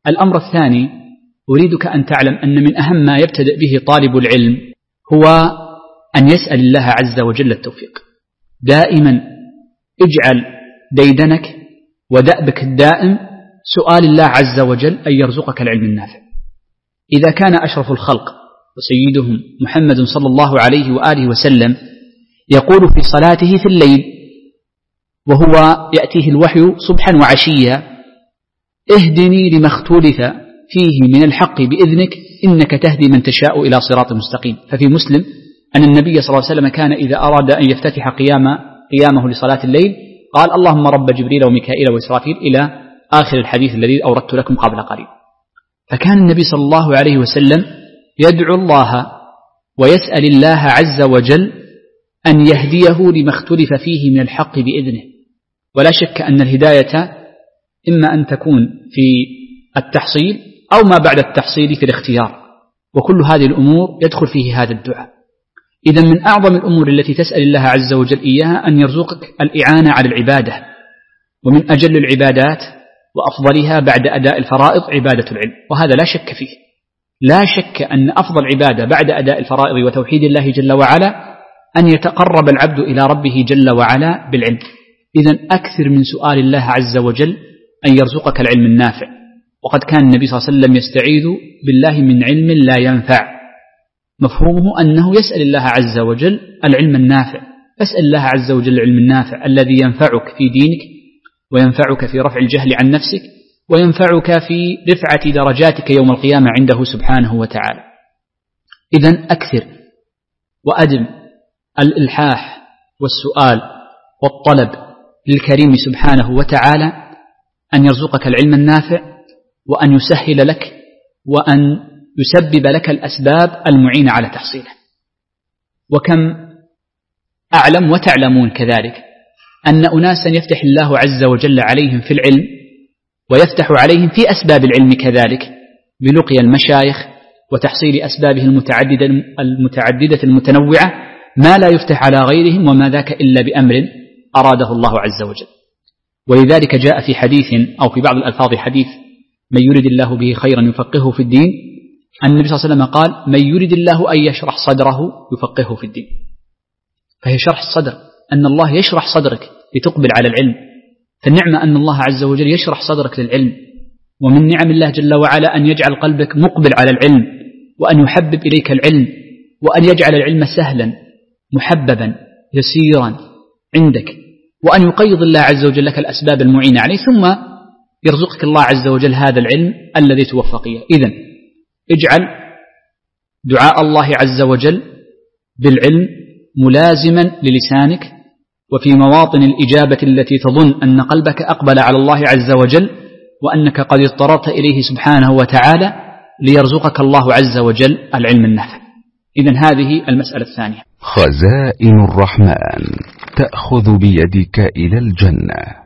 الأمر الثاني أريدك أن تعلم أن من أهم ما يبتدئ به طالب العلم هو أن يسأل الله عز وجل التوفيق. دائما اجعل ديدنك ودأبك الدائم سؤال الله عز وجل أن يرزقك العلم النافع. إذا كان أشرف الخلق وسيدهم محمد صلى الله عليه وآله وسلم يقول في صلاته في الليل وهو يأتيه الوحي صبحا وعشيا: اهدني لما اختلف فيه من الحق بإذنك إنك تهدي من تشاء إلى صراط مستقيم. ففي مسلم أن النبي صلى الله عليه وسلم كان إذا أراد أن يفتتح قيامه لصلاة الليل قال: اللهم رب جبريل وميكائيل وإسرافيل، إلى آخر الحديث الذي أوردت لكم قبل قليل. فكان النبي صلى الله عليه وسلم يدعو الله ويسأل الله عز وجل أن يهديه لما اختلف فيه من الحق بإذنه. ولا شك أن الهداية إما أن تكون في التحصيل أو ما بعد التحصيل في الاختيار، وكل هذه الأمور يدخل فيه هذا الدعاء. إذن من أعظم الأمور التي تسأل الله عز وجل إياها أن يرزقك الإعانة على العبادة، ومن أجل العبادات وأفضلها بعد أداء الفرائض عبادة العلم، وهذا لا شك فيه. لا شك أن أفضل عبادة بعد أداء الفرائض وتوحيد الله جل وعلا أن يتقرب العبد إلى ربه جل وعلا بالعلم. إذن أكثر من سؤال الله عز وجل أن يرزقك العلم النافع. وقد كان النبي صلى الله عليه وسلم يستعيذ بالله من علم لا ينفع، مفهومه أنه يسأل الله عز وجل العلم النافع. فاسأل الله عز وجل العلم النافع الذي ينفعك في دينك، وينفعك في رفع الجهل عن نفسك، وينفعك في رفعة درجاتك يوم القيامة عنده سبحانه وتعالى. إذن أكثر وأدم الإلحاح والسؤال والطلب للكريم سبحانه وتعالى أن يرزقك العلم النافع، وأن يسهل لك وأن يسبب لك الأسباب المعينة على تحصيله. وكم أعلم وتعلمون كذلك أن أناسا يفتح الله عز وجل عليهم في العلم، ويفتح عليهم في أسباب العلم كذلك بلقي المشايخ وتحصيل أسبابه المتعددة المتنوعة، ما لا يفتح على غيرهم، وما ذاك إلا بأمر أراده الله عز وجل. ولذلك جاء في حديث أو في بعض الألفاظ حديث: من يرد الله به خيرا يفقهه في الدين. النبي صلى الله عليه وسلم قال: من يرد الله أن يشرح صدره يفقهه في الدين. فهي شرح الصدر، أن الله يشرح صدرك لتقبل على العلم. فالنعمة أن الله عز وجل يشرح صدرك للعلم، ومن نعم الله جل وعلا أن يجعل قلبك مقبل على العلم، وأن يحبب إليك العلم، وأن يجعل العلم سهلا محببا يسيرا عندك، وأن يقيض الله عز وجل لك الأسباب المعينة عليه، ثم يرزقك الله عز وجل هذا العلم الذي توفق إياه. إذن اجعل دعاء الله عز وجل بالعلم ملازما للسانك، وفي مواطن الإجابة التي تظن أن قلبك أقبل على الله عز وجل، وأنك قد اضطررت إليه سبحانه وتعالى ليرزقك الله عز وجل العلم النافع. إذن هذه المسألة الثانية. خزائن الرحمن تأخذ بيدك إلى الجنة.